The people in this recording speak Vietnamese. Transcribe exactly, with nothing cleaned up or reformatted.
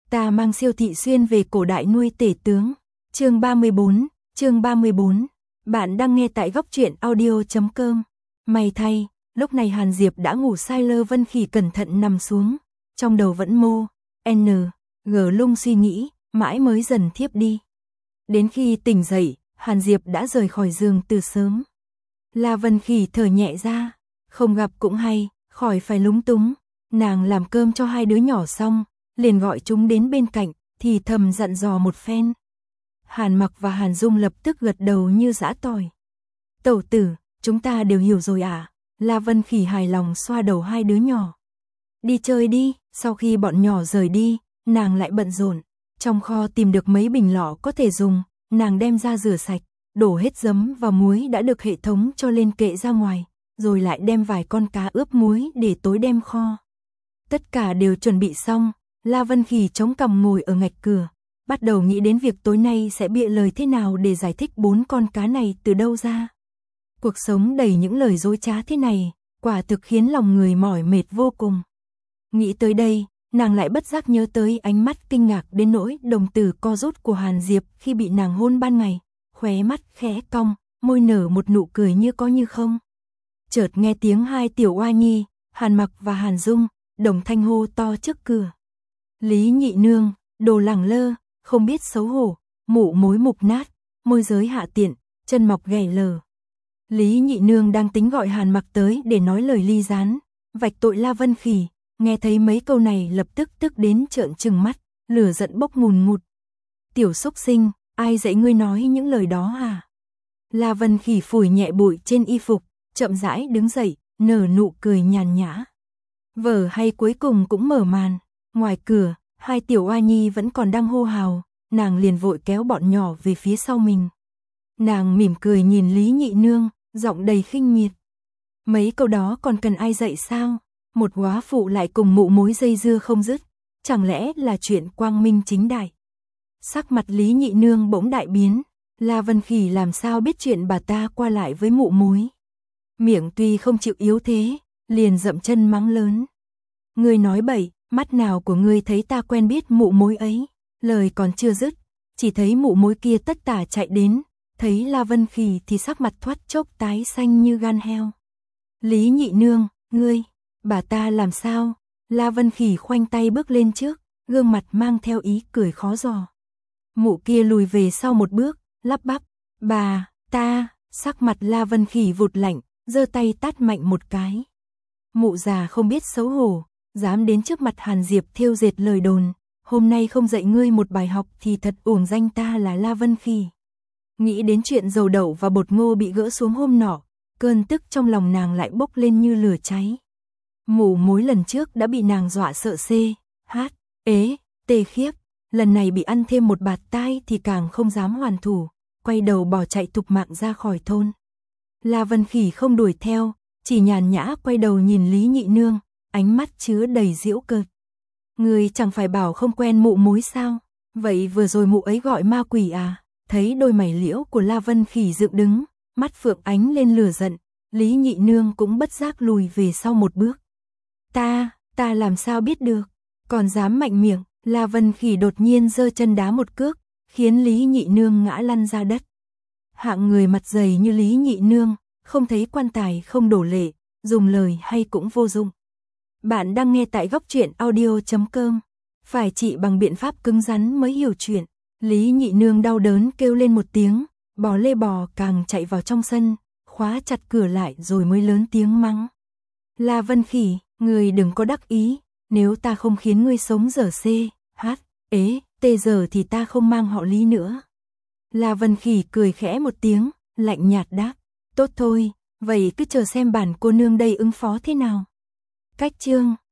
Ta mang siêu thị xuyên về cổ đại nuôi tể tướng. Chương ba mươi bốn, chương ba mươi bốn. Bạn đang nghe tại góc truyện audio chấm com. May thay, lúc này Hàn Diệp đã ngủ say. Lơ Vân Khỉ cẩn thận nằm xuống, trong đầu vẫn mô, n, g lung suy nghĩ, mãi mới dần thiếp đi. Đến khi tỉnh dậy, Hàn Diệp đã rời khỏi giường từ sớm. La Vân Khỉ thở nhẹ ra, không gặp cũng hay, khỏi phải lúng túng. Nàng làm cơm cho hai đứa nhỏ xong, liền gọi chúng đến bên cạnh, thì thầm dặn dò một phen. Hàn Mặc và Hàn Dung lập tức gật đầu như giã tỏi. Tẩu tử, chúng ta đều hiểu rồi à? La Vân Khỉ hài lòng xoa đầu hai đứa nhỏ. Đi chơi đi. Sau khi bọn nhỏ rời đi, nàng lại bận rộn. Trong kho tìm được mấy bình lọ có thể dùng, nàng đem ra rửa sạch, đổ hết giấm và muối đã được hệ thống cho lên kệ ra ngoài, rồi lại đem vài con cá ướp muối để tối đem kho. Tất cả đều chuẩn bị xong, La Vân Khỉ chống cằm ngồi ở ngạch cửa, bắt đầu nghĩ đến việc tối nay sẽ bịa lời thế nào để giải thích bốn con cá này từ đâu ra. Cuộc sống đầy những lời dối trá thế này, quả thực khiến lòng người mỏi mệt vô cùng. Nghĩ tới đây, nàng lại bất giác nhớ tới ánh mắt kinh ngạc đến nỗi đồng tử co rút của Hàn Diệp khi bị nàng hôn ban ngày, khóe mắt khẽ cong, môi nở một nụ cười như có như không. Chợt nghe tiếng hai tiểu oa nhi, Hàn Mặc và Hàn Dung, đồng thanh hô to trước cửa. Lý nhị nương, đồ lẳng lơ, không biết xấu hổ, mụ mối mục nát, môi giới hạ tiện, chân mọc ghẻ lờ. Lý nhị nương đang tính gọi Hàn Mặc tới để nói lời ly gián, vạch tội La Vân Khỉ, nghe thấy mấy câu này lập tức tức đến trợn trừng mắt, lửa giận bốc ngùn ngụt. Tiểu xúc sinh, ai dạy ngươi nói những lời đó à? La Vân Khỉ phủi nhẹ bụi trên y phục, chậm rãi đứng dậy, nở nụ cười nhàn nhã. Vở hay cuối cùng cũng mở màn. Ngoài cửa, hai tiểu oa nhi vẫn còn đang hô hào, nàng liền vội kéo bọn nhỏ về phía sau mình. Nàng mỉm cười nhìn Lý nhị nương, giọng đầy khinh miệt. Mấy câu đó còn cần ai dạy sao? Một góa phụ lại cùng mụ mối dây dưa không dứt, chẳng lẽ là chuyện quang minh chính đại? Sắc mặt Lý nhị nương bỗng đại biến, La Vân Khỉ làm sao biết chuyện bà ta qua lại với mụ mối. Miệng tuy không chịu yếu thế, liền dậm chân mắng lớn. Ngươi nói bậy, mắt nào của ngươi thấy ta quen biết mụ mối ấy? Lời còn chưa dứt, chỉ thấy mụ mối kia tất tả chạy đến, thấy La Vân Khỉ thì sắc mặt thoát chốc tái xanh như gan heo. Lý nhị nương, ngươi, bà ta làm sao? La Vân Khỉ khoanh tay bước lên trước, gương mặt mang theo ý cười khó dò. Mụ kia lùi về sau một bước, lắp bắp, bà, ta, sắc mặt La Vân Khỉ vụt lạnh, giơ tay tát mạnh một cái. Mụ già không biết xấu hổ, dám đến trước mặt Hàn Diệp thêu dệt lời đồn, hôm nay không dạy ngươi một bài học thì thật uổng danh ta là La Vân Khỉ. Nghĩ đến chuyện dầu đậu và bột ngô bị gỡ xuống hôm nọ, cơn tức trong lòng nàng lại bốc lên như lửa cháy. Mụ mối lần trước đã bị nàng dọa sợ xê, hát, ế, tê khiếp, lần này bị ăn thêm một bạt tai thì càng không dám hoàn thủ, quay đầu bỏ chạy thục mạng ra khỏi thôn. La Vân Khỉ không đuổi theo, chỉ nhàn nhã quay đầu nhìn Lý nhị nương, ánh mắt chứa đầy giễu cợt. Người chẳng phải bảo không quen mụ mối sao? Vậy vừa rồi mụ ấy gọi ma quỷ à? Thấy đôi mày liễu của La Vân Khỉ dựng đứng, mắt phượng ánh lên lửa giận, Lý nhị nương cũng bất giác lùi về sau một bước. Ta, ta làm sao biết được? Còn dám mạnh miệng? La Vân Khỉ đột nhiên giơ chân đá một cước, khiến Lý nhị nương ngã lăn ra đất. Hạng người mặt dày như Lý nhị nương, không thấy quan tài không đổ lệ, dùng lời hay cũng vô dụng. Bạn đang nghe tại góc truyện audio chấm com. Phải trị bằng biện pháp cứng rắn mới hiểu chuyện. Lý nhị nương đau đớn kêu lên một tiếng, bò lê bò càng chạy vào trong sân, khóa chặt cửa lại rồi mới lớn tiếng mắng. La Vân Khỉ, ngươi đừng có đắc ý, nếu ta không khiến ngươi sống giờ xê, hát, ế, tê giờ thì ta không mang họ Lý nữa. La Vân Khỉ cười khẽ một tiếng, lạnh nhạt đáp, tốt thôi, vậy cứ chờ xem bản cô nương đây ứng phó thế nào. Cách chương